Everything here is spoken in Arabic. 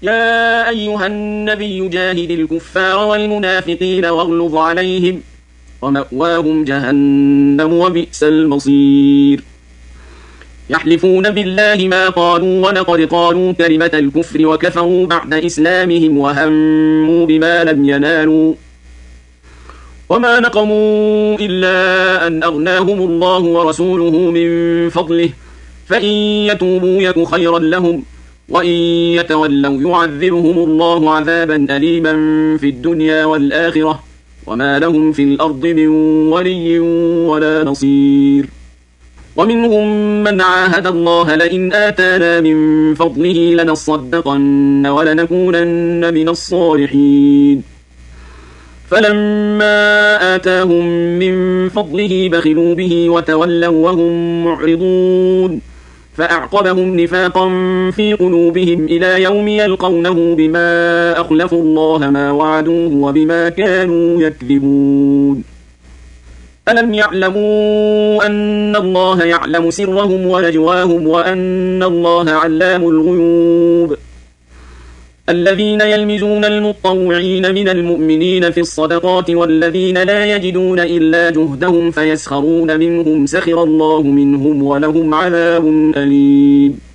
يا أيها النبي جاهد الكفار والمنافقين واغلظ عليهم ومأواهم جهنم وبئس المصير يحلفون بالله ما قالوا ولقد قالوا كلمة الكفر وكفروا بعد إسلامهم وهموا بما لم ينالوا وما نقموا إلا أن أغناهم الله ورسوله من فضله فإن يتوبوا يك خيرا لهم وإن يتولوا يعذبهم الله عذابا أليما في الدنيا والآخرة وما لهم في الأرض من ولي ولا نصير ومنهم من عاهد الله لئن آتانا من فضله لنصدقن ولنكونن من الصالحين فلما آتاهم من فضله بخلوا به وتولوا وهم معرضون فأعقبهم نفاقا في قلوبهم إلى يوم يلقونه بما أخلفوا الله ما وعدوه وبما كانوا يكذبون ألم يعلموا أن الله يعلم سرهم ونجواهم وأن الله علام الغيوب الذين يلمزون المطوعين من المؤمنين في الصدقات والذين لا يجدون إلا جهدهم فيسخرون منهم سخر الله منهم ولهم عذاب أليم